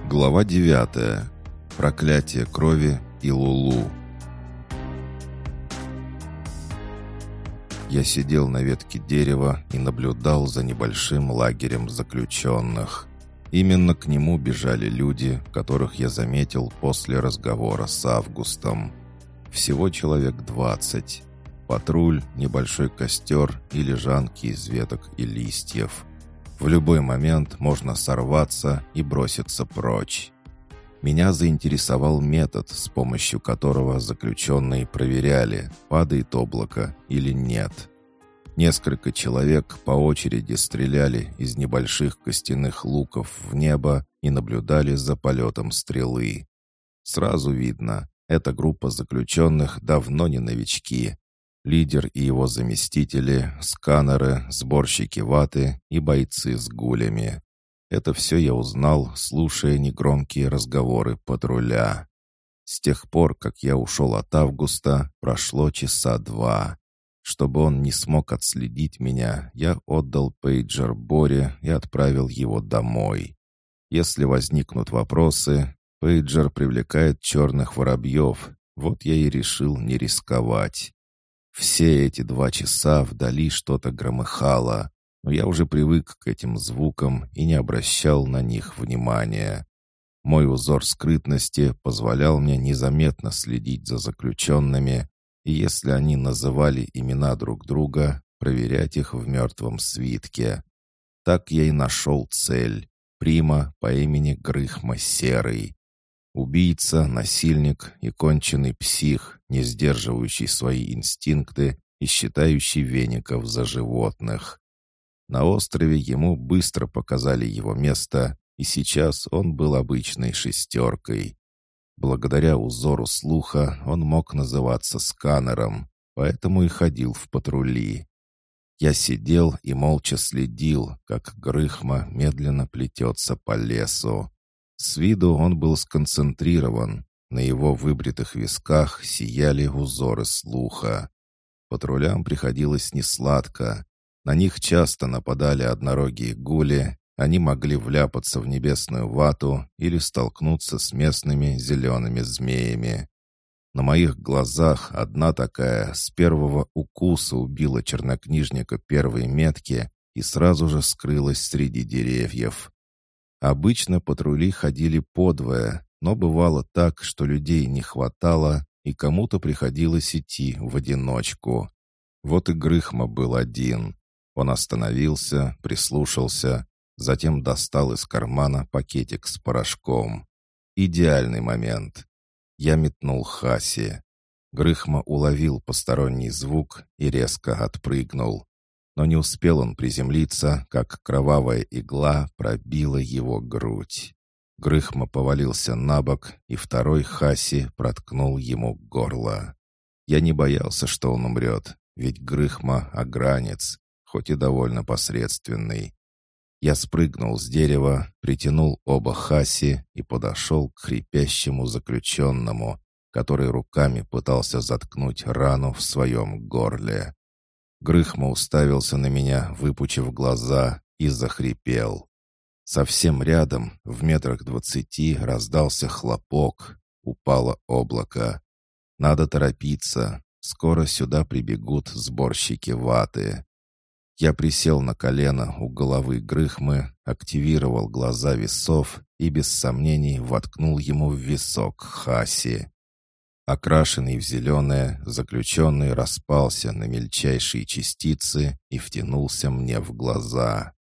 Глава 9. Проклятие крови и Лулу. Я сидел на ветке дерева и наблюдал за небольшим лагерем заключенных. Именно к нему бежали люди, которых я заметил после разговора с Августом. Всего человек 20. Патруль, небольшой костер и лежанки из веток и листьев. В любой момент можно сорваться и броситься прочь. Меня заинтересовал метод, с помощью которого заключенные проверяли, падает облако или нет. Несколько человек по очереди стреляли из небольших костяных луков в небо и наблюдали за полетом стрелы. Сразу видно, эта группа заключенных давно не новички. Лидер и его заместители, сканеры, сборщики ваты и бойцы с гулями. Это все я узнал, слушая негромкие разговоры патруля. С тех пор, как я ушел от Августа, прошло часа 2. Чтобы он не смог отследить меня, я отдал пейджер Боре и отправил его домой. Если возникнут вопросы, пейджер привлекает черных воробьев, вот я и решил не рисковать. Все эти 2 часа вдали что-то громыхало, но я уже привык к этим звукам и не обращал на них внимания. Мой узор скрытности позволял мне незаметно следить за заключенными, и если они называли имена друг друга, проверять их в мертвом свитке. Так я и нашел цель — Прима по имени Грыхма Серый. Убийца, насильник и конченый псих, не сдерживающий свои инстинкты и считающий веников за животных. На острове ему быстро показали его место, и сейчас он был обычной шестеркой. Благодаря узору слуха он мог называться сканером, поэтому и ходил в патрули. Я сидел и молча следил, как Грыхма медленно плетется по лесу. С виду он был сконцентрирован, на его выбритых висках сияли узоры слуха. Патрулям приходилось несладко. На них часто нападали однорогие гули, они могли вляпаться в небесную вату или столкнуться с местными зелеными змеями. На моих глазах одна такая с первого укуса убила чернокнижника первой метки и сразу же скрылась среди деревьев. Обычно патрули ходили подвое, но бывало так, что людей не хватало, и кому-то приходилось идти в одиночку. Вот и Грыхма был один. Он остановился, прислушался, затем достал из кармана пакетик с порошком. Идеальный момент. Я метнул Хаси. Грыхма уловил посторонний звук и резко отпрыгнул. Но не успел он приземлиться, как кровавая игла пробила его грудь. Грыхма повалился на бок, и второй Хаси проткнул ему горло. Я не боялся, что он умрет, ведь Грыхма — огранец, хоть и довольно посредственный. Я спрыгнул с дерева, притянул оба Хаси и подошел к хрипящему заключенному, который руками пытался заткнуть рану в своем горле. Грыхма уставился на меня, выпучив глаза, и захрипел. Совсем рядом, в метрах 20, раздался хлопок. Упало облако. Надо торопиться. Скоро сюда прибегут сборщики ваты. Я присел на колено у головы Грыхмы, активировал глаза весов и без сомнений воткнул ему в висок Хаси. Окрашенный в зеленое, заключенный распался на мельчайшие частицы и втянулся мне в глаза.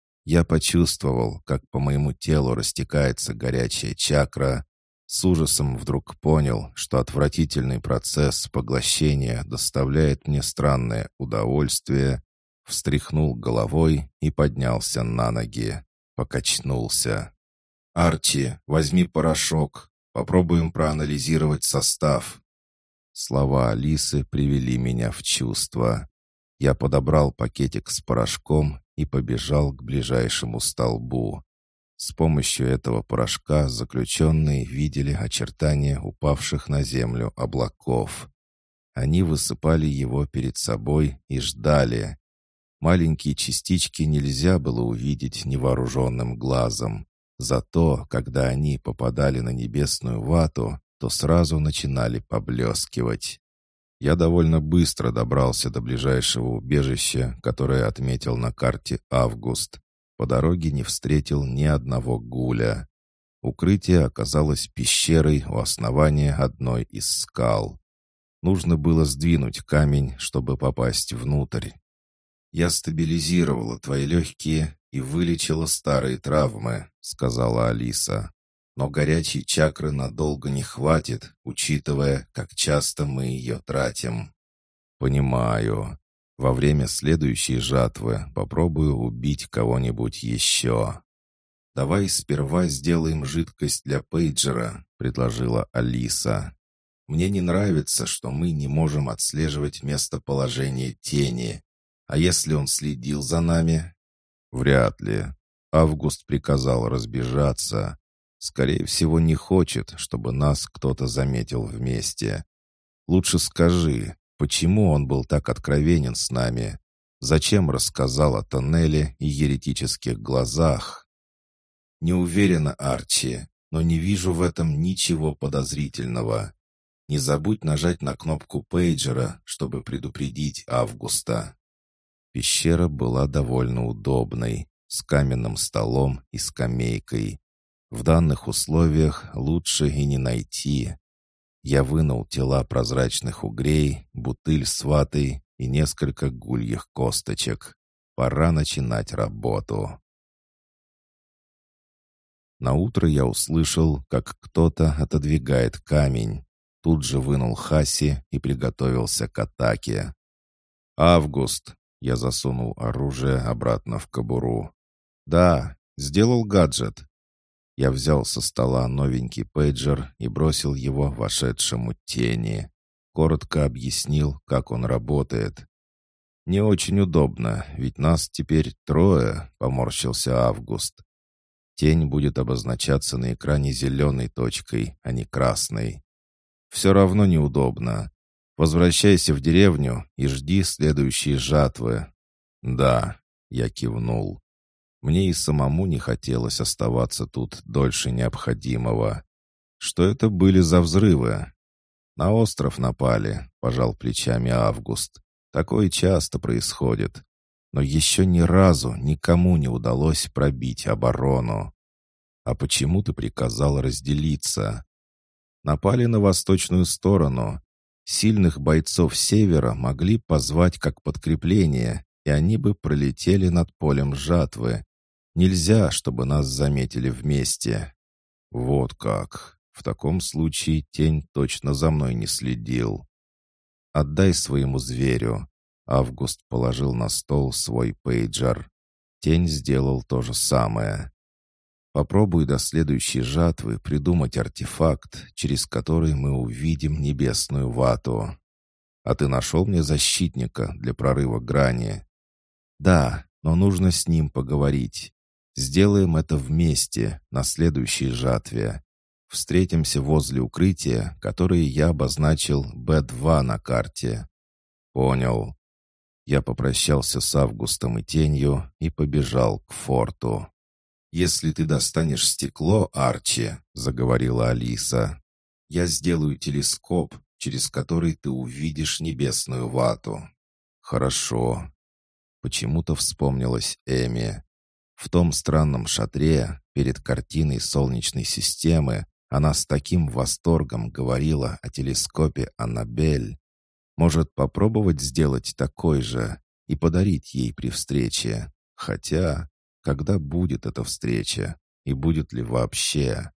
Я почувствовал, как по моему телу растекается горячая чакра. С ужасом вдруг понял, что отвратительный процесс поглощения доставляет мне странное удовольствие. Встряхнул головой и поднялся на ноги. Покачнулся. «Арчи, возьми порошок. Попробуем проанализировать состав». Слова Алисы привели меня в чувство. Я подобрал пакетик с порошком и побежал к ближайшему столбу. С помощью этого порошка заключенные видели очертания упавших на землю облаков. Они высыпали его перед собой и ждали. Маленькие частички нельзя было увидеть невооруженным глазом. Зато, когда они попадали на небесную вату, то сразу начинали поблескивать. Я довольно быстро добрался до ближайшего убежища, которое отметил на карте Август. По дороге не встретил ни одного гуля. Укрытие оказалось пещерой у основания одной из скал. Нужно было сдвинуть камень, чтобы попасть внутрь. «Я стабилизировала твои легкие и вылечила старые травмы», — сказала Алиса. «Но горячей чакры надолго не хватит, учитывая, как часто мы ее тратим». «Понимаю. Во время следующей жатвы попробую убить кого-нибудь еще». «Давай сперва сделаем жидкость для пейджера», — предложила Алиса. «Мне не нравится, что мы не можем отслеживать местоположение тени. А если он следил за нами?» «Вряд ли. Август приказал разбежаться. Скорее всего, не хочет, чтобы нас кто-то заметил вместе. Лучше скажи, почему он был так откровенен с нами? Зачем рассказал о тоннеле и еретических глазах?» «Не уверена, Арчи, но не вижу в этом ничего подозрительного. Не забудь нажать на кнопку пейджера, чтобы предупредить Августа». Пещера была довольно удобной, с каменным столом и скамейкой. В данных условиях лучше и не найти. Я вынул тела прозрачных угрей, бутыль с ватой и несколько гульих косточек. Пора начинать работу. Наутро я услышал, как кто-то отодвигает камень. Тут же вынул хаси и приготовился к атаке. «Август!» — я засунул оружие обратно в кобуру. «Да, сделал гаджет». Я взял со стола новенький пейджер и бросил его вошедшему тени. Коротко объяснил, как он работает. «Не очень удобно, ведь нас теперь трое», — поморщился Август. «Тень будет обозначаться на экране зеленой точкой, а не красной. Все равно неудобно. Возвращайся в деревню и жди следующей жатвы». «Да», — я кивнул. Мне и самому не хотелось оставаться тут дольше необходимого. Что это были за взрывы? «На остров напали», — пожал плечами Август. «Такое часто происходит. Но еще ни разу никому не удалось пробить оборону». «А почему ты приказал разделиться?» «Напали на восточную сторону. Сильных бойцов севера могли позвать как подкрепление, и они бы пролетели над полем жатвы. Нельзя, чтобы нас заметили вместе». «Вот как. В таком случае тень точно за мной не следил». «Отдай своему зверю». Август положил на стол свой пейджер. Тень сделал то же самое. «Попробуй до следующей жатвы придумать артефакт, через который мы увидим небесную вату. А ты нашел мне защитника для прорыва грани?» «Да, но нужно с ним поговорить. Сделаем это вместе, на следующей жатве. Встретимся возле укрытия, которое я обозначил Б2 на карте». «Понял». Я попрощался с Августом и Тенью и побежал к форту. «Если ты достанешь стекло, Арчи», — заговорила Алиса, — «я сделаю телескоп, через который ты увидишь небесную вату». «Хорошо». Почему-то вспомнилась Эми. В том странном шатре, перед картиной Солнечной системы, она с таким восторгом говорила о телескопе Аннабель. Может, попробовать сделать такой же и подарить ей при встрече? Хотя, когда будет эта встреча? И будет ли вообще?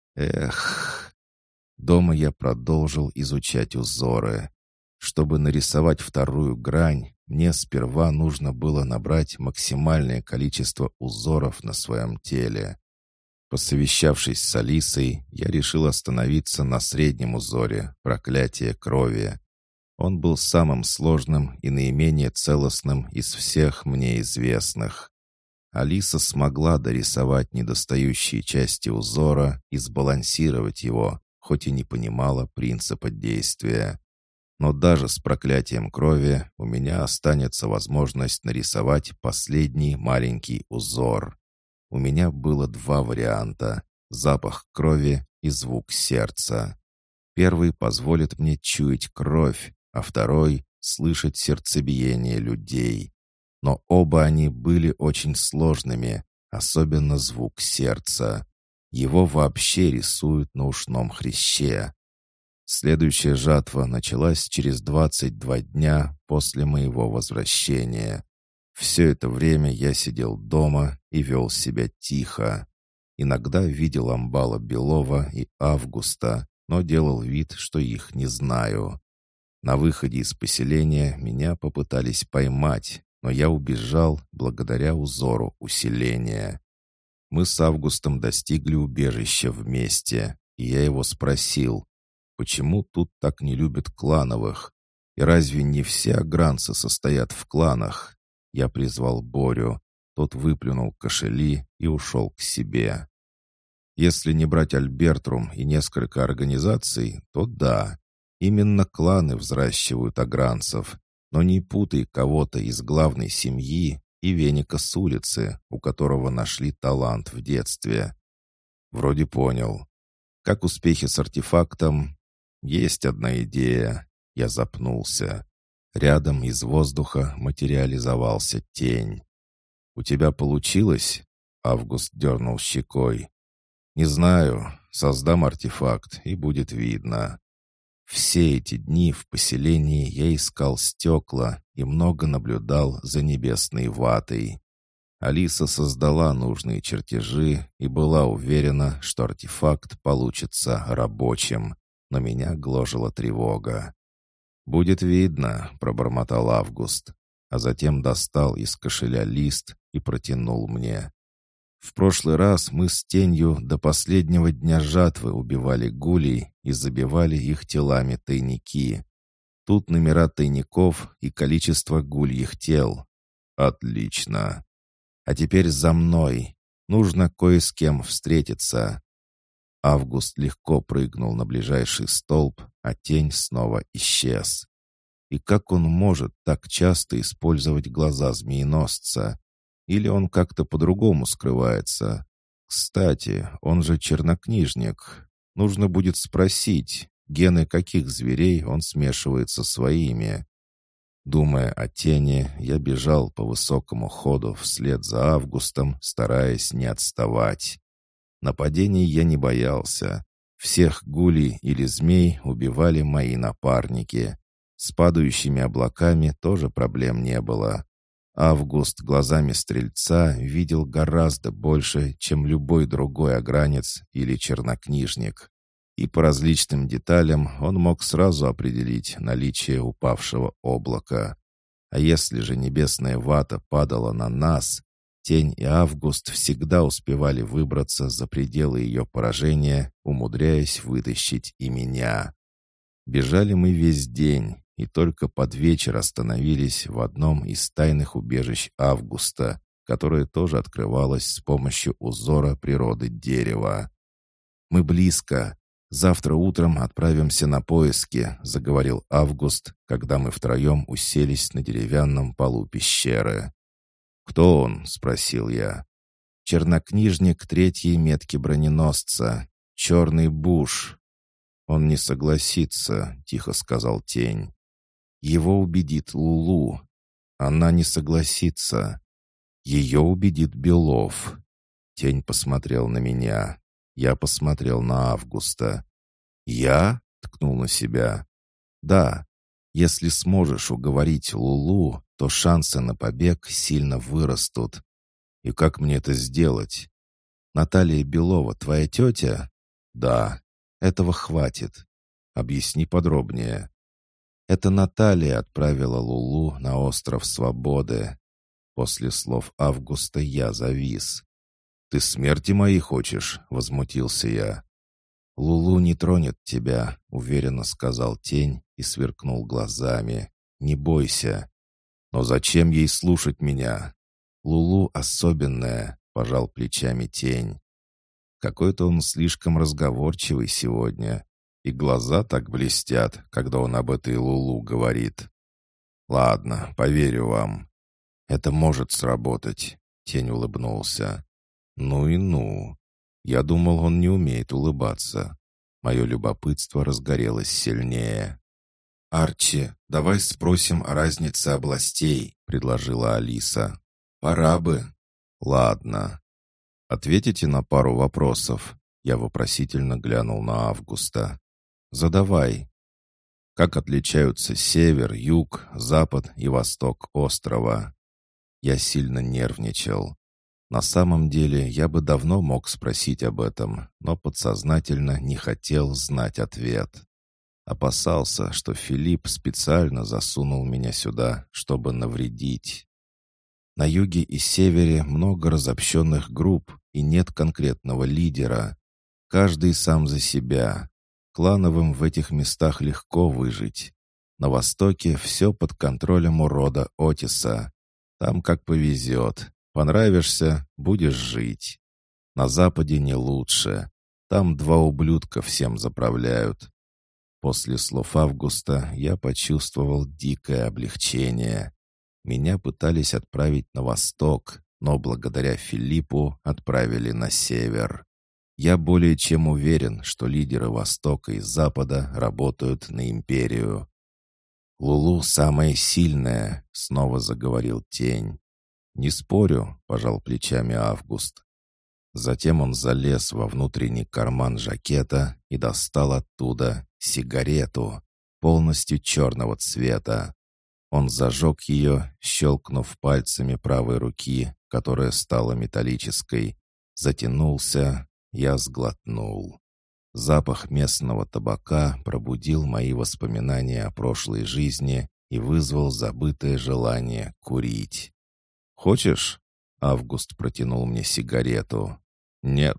Эх... Дома я продолжил изучать узоры. Чтобы нарисовать вторую грань, мне сперва нужно было набрать максимальное количество узоров на своем теле. Посовещавшись с Алисой, я решил остановиться на среднем узоре «Проклятие крови». Он был самым сложным и наименее целостным из всех мне известных. Алиса смогла дорисовать недостающие части узора и сбалансировать его, хоть и не понимала принципа действия. Но даже с проклятием крови у меня останется возможность нарисовать последний маленький узор. У меня было два варианта: запах крови и звук сердца. Первый позволит мне чуять кровь, а второй — слышать сердцебиение людей. Но оба они были очень сложными, особенно звук сердца. Его вообще рисуют на ушном хряще. Следующая жатва началась через 22 дня после моего возвращения. Все это время я сидел дома и вел себя тихо. Иногда видел Амбала Белова и Августа, но делал вид, что их не знаю. На выходе из поселения меня попытались поймать, но я убежал благодаря узору усиления. Мы с Августом достигли убежища вместе, и я его спросил, почему тут так не любят клановых? И разве не все агранцы состоят в кланах? Я призвал Борю. Тот выплюнул кошели и ушел к себе. Если не брать Альбертрум и несколько организаций, то да, именно кланы взращивают агранцев. Но не путай кого-то из главной семьи и веника с улицы, у которого нашли талант в детстве. Вроде понял. Как успехи с артефактом? Есть одна идея. Я запнулся. Рядом из воздуха материализовался тень. «У тебя получилось?» Август дернул щекой. «Не знаю. Создам артефакт, и будет видно». Все эти дни в поселении я искал стекла и много наблюдал за небесной ватой. Алиса создала нужные чертежи и была уверена, что артефакт получится рабочим, но меня гложила тревога. «Будет видно», — пробормотал Август, а затем достал из кошеля лист и протянул мне. «В прошлый раз мы с тенью до последнего дня жатвы убивали гулей и забивали их телами тайники. Тут номера тайников и количество гульих тел. Отлично. А теперь за мной. Нужно кое с кем встретиться». Август легко прыгнул на ближайший столб, а тень снова исчез. И как он может так часто использовать глаза змееносца? Или он как-то по-другому скрывается? Кстати, он же чернокнижник. Нужно будет спросить, гены каких зверей он смешивает со своими. Думая о тени, я бежал по высокому ходу вслед за Августом, стараясь не отставать. Нападений я не боялся. Всех гулей или змей убивали мои напарники. С падающими облаками тоже проблем не было. Август глазами стрельца видел гораздо больше, чем любой другой агранец или чернокнижник. И по различным деталям он мог сразу определить наличие упавшего облака. А если же небесная вата падала на нас, тень и Август всегда успевали выбраться за пределы ее поражения, умудряясь вытащить и меня. Бежали мы весь день, и только под вечер остановились в одном из тайных убежищ Августа, которое тоже открывалось с помощью узора природы дерева. «Мы близко. Завтра утром отправимся на поиски», — заговорил Август, когда мы втроем уселись на деревянном полу пещеры. «Кто он?» — спросил я. «Чернокнижник третьей метки броненосца. Черный Буш». «Он не согласится», — тихо сказал тень. «Его убедит Лулу. Она не согласится. Ее убедит Белов». Тень посмотрел на меня. Я посмотрел на Августа. «Я?» — ткнул на себя. «Да. Если сможешь уговорить Лулу, то шансы на побег сильно вырастут. И как мне это сделать? Наталья Белова твоя тетя?» «Да. Этого хватит. Объясни подробнее». Это Наталья отправила Лулу на остров Свободы. После слов Августа я завис. «Ты смерти моей хочешь?» — возмутился я. «Лулу не тронет тебя», — уверенно сказал тень и сверкнул глазами. «Не бойся». «Но зачем ей слушать меня?» «Лулу особенная», — пожал плечами тень. Какой-то он слишком разговорчивый сегодня. И глаза так блестят, когда он об этой Лулу говорит. «Ладно, поверю вам. Это может сработать», — тень улыбнулся. Ну и ну. Я думал, он не умеет улыбаться. Мое любопытство разгорелось сильнее. «Арчи, давай спросим о разнице областей», — предложила Алиса. «Пора бы». «Ладно. Ответите на пару вопросов». Я вопросительно глянул на Августа. «Задавай». Как отличаются север, юг, запад и восток острова? Я сильно нервничал. На самом деле, я бы давно мог спросить об этом, но подсознательно не хотел знать ответ. Опасался, что Филипп специально засунул меня сюда, чтобы навредить. На юге и севере много разобщенных групп, и нет конкретного лидера. Каждый сам за себя. Клановым в этих местах легко выжить. На востоке все под контролем у рода Отиса. Там как повезет. Понравишься — будешь жить. На западе не лучше. Там два ублюдка всем заправляют. После слов Августа я почувствовал дикое облегчение. Меня пытались отправить на восток, но благодаря Филиппу отправили на север. Я более чем уверен, что лидеры Востока и Запада работают на империю. «Лулу самая сильная», — снова заговорил Тень. «Не спорю», — пожал плечами Август. Затем он залез во внутренний карман жакета и достал оттуда сигарету, полностью черного цвета. Он зажег ее, щелкнув пальцами правой руки, которая стала металлической. Затянулся, я сглотнул. Запах местного табака пробудил мои воспоминания о прошлой жизни и вызвал забытое желание курить. «Хочешь?» — Август протянул мне сигарету. «Нет».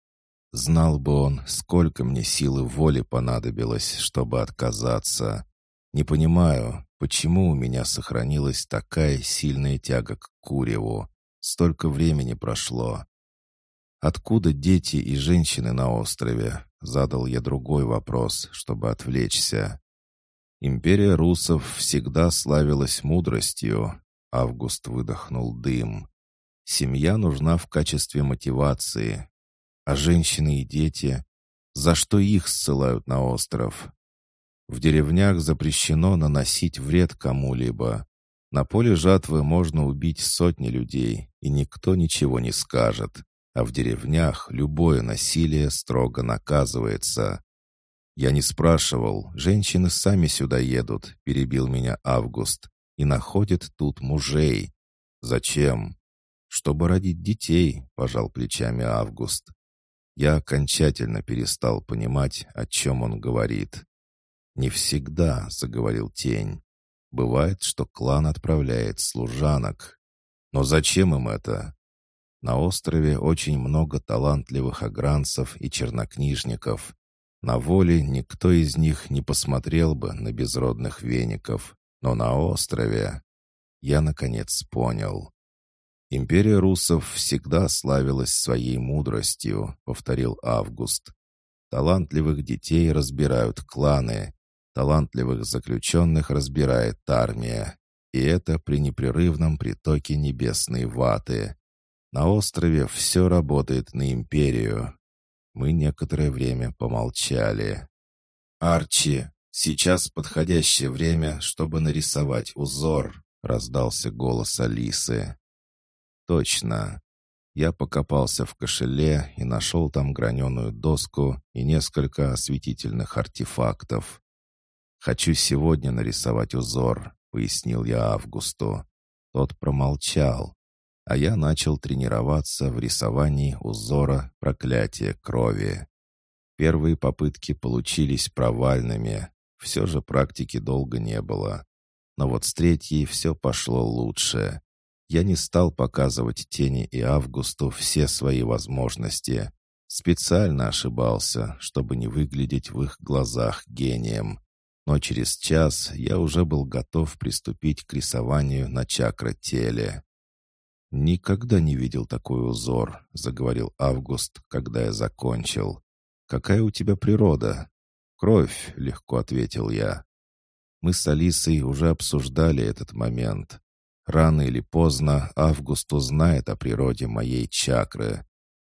Знал бы он, сколько мне силы воли понадобилось, чтобы отказаться. Не понимаю, почему у меня сохранилась такая сильная тяга к куреву. Столько времени прошло. «Откуда дети и женщины на острове?» — задал я другой вопрос, чтобы отвлечься. «Империя русов всегда славилась мудростью», — Август выдохнул дым. «Семья нужна в качестве мотивации. А женщины и дети? За что их ссылают на остров? В деревнях запрещено наносить вред кому-либо. На поле жатвы можно убить сотни людей, и никто ничего не скажет. А в деревнях любое насилие строго наказывается». «Я не спрашивал, женщины сами сюда едут», — перебил меня Август, «и находят тут мужей». «Зачем?» «Чтобы родить детей», — пожал плечами Август. Я окончательно перестал понимать, о чем он говорит. «Не всегда», — заговорил Тень. «Бывает, что клан отправляет служанок. Но зачем им это? На острове очень много талантливых агранцев и чернокнижников. На воле никто из них не посмотрел бы на безродных веников, но на острове...» Я, наконец, понял. «Империя русов всегда славилась своей мудростью», — повторил Август. «Талантливых детей разбирают кланы, талантливых заключенных разбирает армия, и это при непрерывном притоке небесной ваты. На острове все работает на империю». Мы некоторое время помолчали. «Арчи, сейчас подходящее время, чтобы нарисовать узор», — раздался голос Алисы. «Точно». Я покопался в кошеле и нашел там граненую доску и несколько осветительных артефактов. «Хочу сегодня нарисовать узор», — пояснил я Августу. Тот промолчал, а я начал тренироваться в рисовании узора «Проклятие крови». Первые попытки получились провальными, все же практики долго не было. Но вот с третьей все пошло лучше. Я не стал показывать Тени и Августу все свои возможности. Специально ошибался, чтобы не выглядеть в их глазах гением. Но через час я уже был готов приступить к рисованию на чакротеле. «Никогда не видел такой узор», — заговорил Август, когда я закончил. «Какая у тебя природа?» «Кровь», — легко ответил я. Мы с Алисой уже обсуждали этот момент. Рано или поздно Август узнает о природе моей чакры.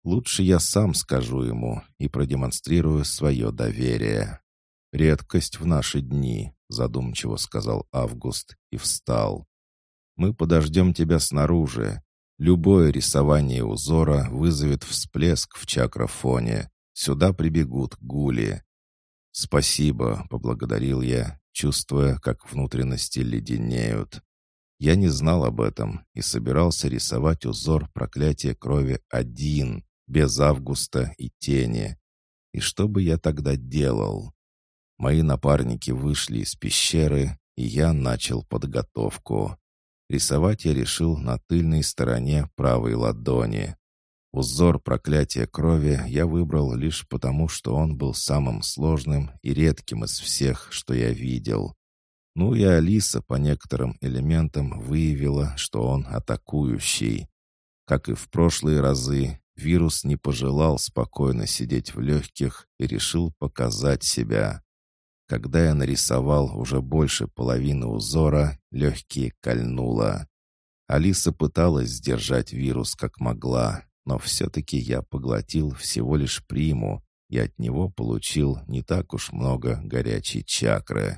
Лучше я сам скажу ему и продемонстрирую свое доверие. «Редкость в наши дни», — задумчиво сказал Август и встал. «Мы подождем тебя снаружи. Любое рисование узора вызовет всплеск в чакрофоне. Сюда прибегут гули». «Спасибо», — поблагодарил я, чувствуя, как внутренности леденеют. Я не знал об этом и собирался рисовать узор проклятия крови один, без Августа и тени. И что бы я тогда делал? Мои напарники вышли из пещеры, и я начал подготовку. Рисовать я решил на тыльной стороне правой ладони. Узор проклятия крови я выбрал лишь потому, что он был самым сложным и редким из всех, что я видел. Ну и Алиса по некоторым элементам выявила, что он атакующий. Как и в прошлые разы, вирус не пожелал спокойно сидеть в легких и решил показать себя. Когда я нарисовал уже больше половины узора, легкие кольнуло. Алиса пыталась сдержать вирус как могла, но все-таки я поглотил всего лишь приму и от него получил не так уж много горячей чакры.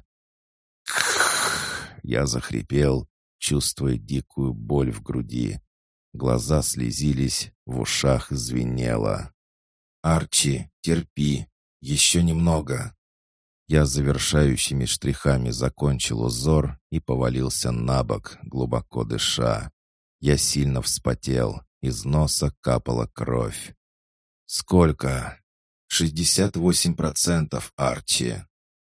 Я захрипел, чувствуя дикую боль в груди. Глаза слезились, в ушах звенело. «Арчи, терпи, еще немного». Я завершающими штрихами закончил узор и повалился на бок, глубоко дыша. Я сильно вспотел, из носа капала кровь. «Сколько?» 68%, Арчи».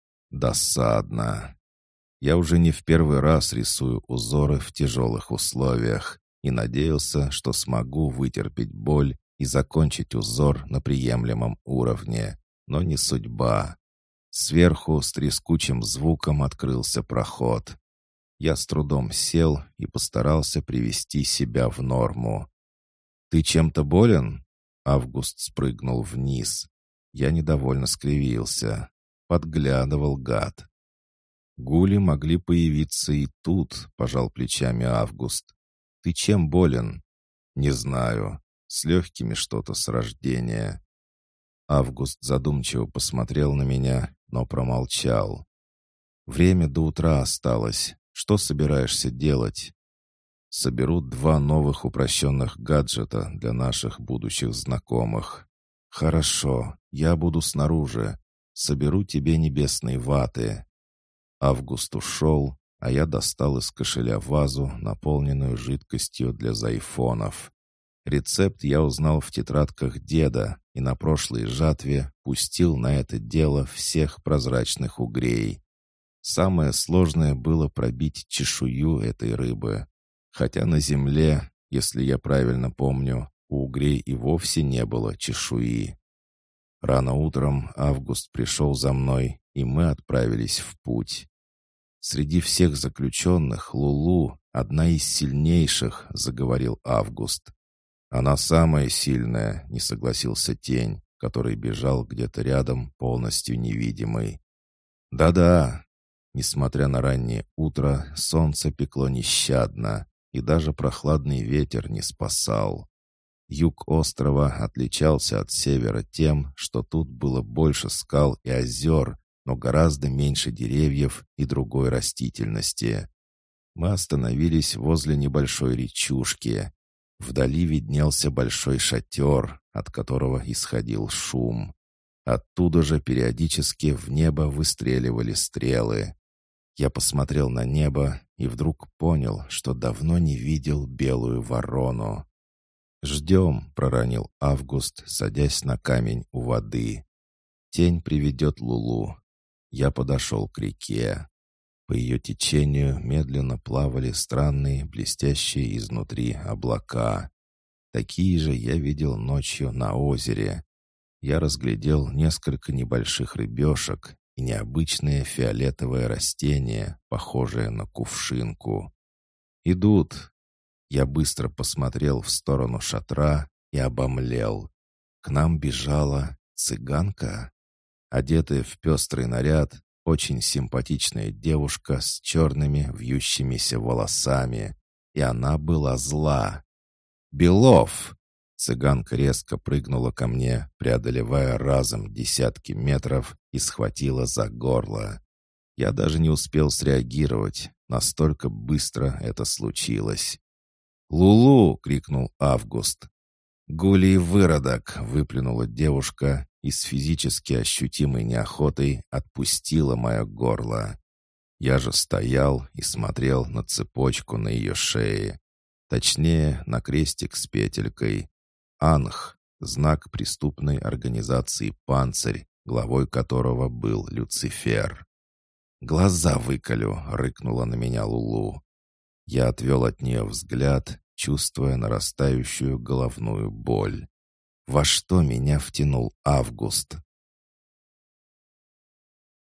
Досадно. Я уже не в первый раз рисую узоры в тяжелых условиях и надеялся, что смогу вытерпеть боль и закончить узор на приемлемом уровне, но не судьба. Сверху с трескучим звуком открылся проход. Я с трудом сел и постарался привести себя в норму. «Ты чем-то болен?» Август спрыгнул вниз. Я недовольно скривился. Подглядывал гад. «Гули могли появиться и тут», — пожал плечами Август. «Ты чем болен?» «Не знаю. С легкими что-то с рождения». Август задумчиво посмотрел на меня, но промолчал. «Время до утра осталось. Что собираешься делать?» «Соберу 2 новых упрощенных гаджета для наших будущих знакомых». «Хорошо, я буду снаружи. Соберу тебе небесные ваты». Август ушел, а я достал из кошеля вазу, наполненную жидкостью для зайфонов. Рецепт я узнал в тетрадках деда и на прошлой жатве пустил на это дело всех прозрачных угрей. Самое сложное было пробить чешую этой рыбы. Хотя на земле, если я правильно помню, у угрей и вовсе не было чешуи. Рано утром Август пришел за мной, и мы отправились в путь. «Среди всех заключенных Лулу одна из сильнейших», — заговорил Август. «Она самая сильная», — не согласился Тень, который бежал где-то рядом, полностью невидимый. «Да-да». Несмотря на раннее утро, солнце пекло нещадно, и даже прохладный ветер не спасал. Юг острова отличался от севера тем, что тут было больше скал и озер, но гораздо меньше деревьев и другой растительности. Мы остановились возле небольшой речушки. Вдали виднелся большой шатер, от которого исходил шум. Оттуда же периодически в небо выстреливали стрелы. Я посмотрел на небо и вдруг понял, что давно не видел белую ворону. «Ждем», — проронил Август, садясь на камень у воды. «Тень приведет Лулу». Я подошел к реке. По ее течению медленно плавали странные, блестящие изнутри облака. Такие же я видел ночью на озере. Я разглядел несколько небольших рыбешек и необычное фиолетовое растение, похожее на кувшинку. «Идут!» Я быстро посмотрел в сторону шатра и обомлел. К нам бежала цыганка. Одетая в пестрый наряд, очень симпатичная девушка с черными вьющимися волосами. И она была зла. «Белов!» Цыганка резко прыгнула ко мне, преодолевая разом десятки метров, и схватила за горло. Я даже не успел среагировать, настолько быстро это случилось. «Лулу!» — крикнул Август. «Гулий выродок!» — выплюнула девушка и с физически ощутимой неохотой отпустила мое горло. Я же стоял и смотрел на цепочку на ее шее. Точнее, на крестик с петелькой. Анх — знак преступной организации «Панцирь», главой которого был Люцифер. «Глаза выколю!» — рыкнула на меня Лулу. Я отвел от нее взгляд, чувствуя нарастающую головную боль. Во что меня втянул Август?